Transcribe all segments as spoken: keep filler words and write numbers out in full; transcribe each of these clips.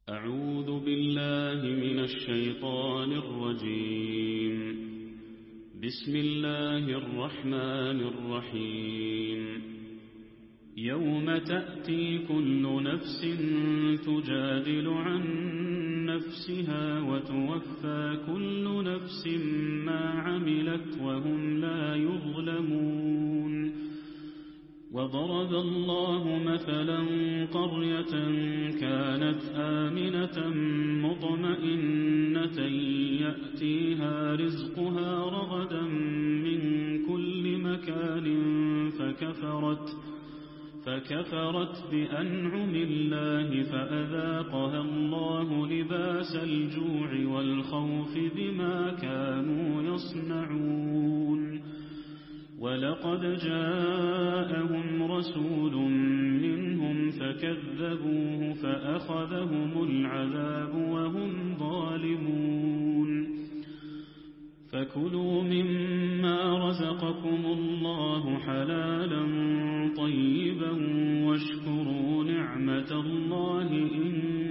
أعوذ بالله من الشيطان الرجيم. بسم الله الرحمن الرحيم. يوم تأتي كل نفس تجادل عن نفسها وتوفى كل نفس ما عملت وهم لا يظلمون. وضرب الله مثلا قرية كانت آمنة مطمئنة يأتيها رزقها رغدا من كل مكان فكفرت فكفرت بأنعم الله فأذاقها الله لباس الجوع والخوف بما كانوا يصنعون. ولقد جاءهم رسول منهم فكذبوه فأخذهم العذاب وهم ظالمون. فكلوا مما رزقكم الله حلالا طيبا واشكروا نعمة الله إن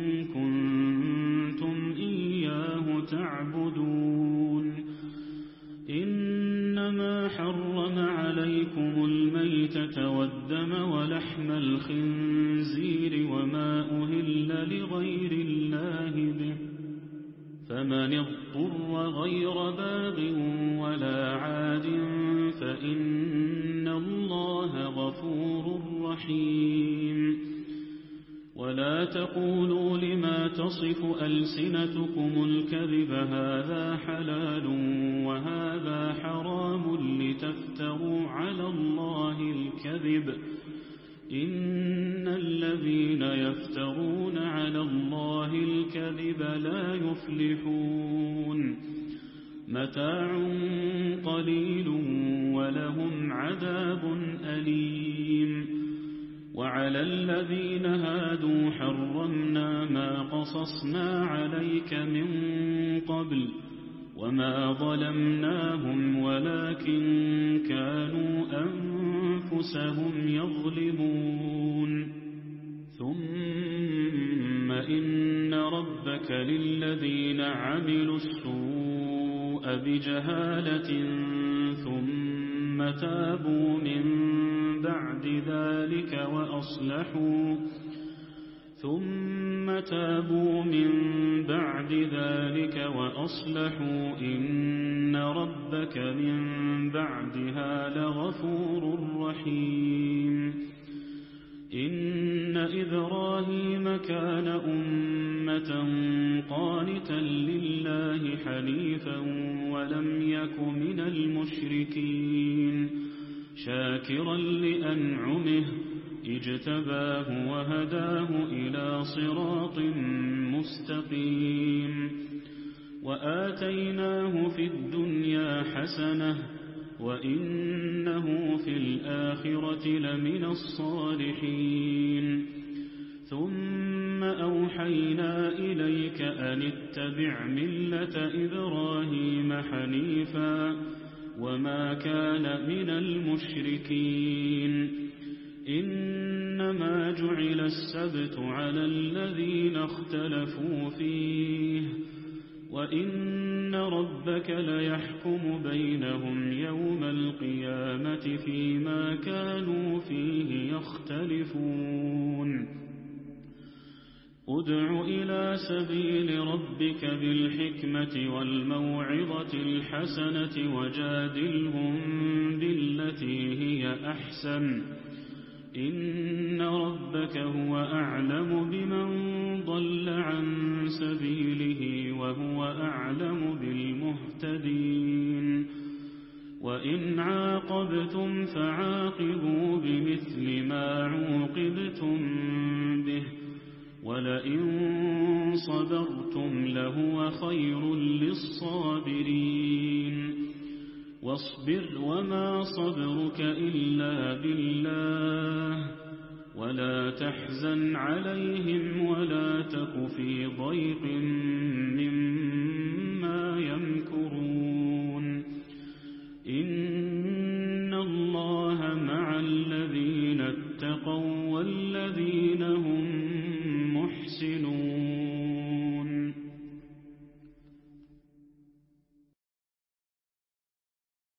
كنتم إياه تعبدون. إنما حرم عليكم الميتة والدم ولحم الخنزير وما أهل لغير الله به، فمن اضطر غير باغ ولا عاد فإن الله غفور رحيم. ولا تقولوا لما تصف ألسنتكم الكذب هذا حلال وهذا حرام لتفتروا على الله الكذب. إن الذين يفترون على الله الكذب لا يفلحون. متاع قليل ولهم عذاب أليم. وعلى الذين هادوا حرمنا ما قصصنا عليك من قبل وما ظلمناهم ولكن كانوا أنفسهم يظلمون. ثم إن ربك للذين عملوا السوء بجهالة ثم تابوا من بعد ذلك وأصلحوا ثم تابوا من بعد ذلك وأصلحوا إن ربك من بعدها لغفور رحيم. إن إبراهيم كان أمة قانتا لله حنيفا ولم يك من المشركين شاكرا لأنعمه اجتباه وهداه إلى صراط مستقيم. وآتيناه في الدنيا حسنة وإنه في الآخرة لمن الصالحين. ثم أوحينا إليك أن اتبع ملة إبراهيم حنيفا وما كان من المشركين. إنما جعل السبت على الذين اختلفوا فيه وإن ربك ليحكم بينهم يوم القيامة فيما كانوا فيه يختلفون. ادع إلى سبيل ربك بالحكمة والموعظة الحسنة وجادلهم بالتي هي أحسن إن ربك هو أعلم بمن ضل عن سبيله وهو أعلم بالمهتدين. وإن عاقبتم فعاقبوا بمثل ما عوقبتم به ولئن صبرتم لهو خير للصابرين. واصبر وما صبرك إلا بالله ولا تحزن عليهم ولا تك في ضيق مما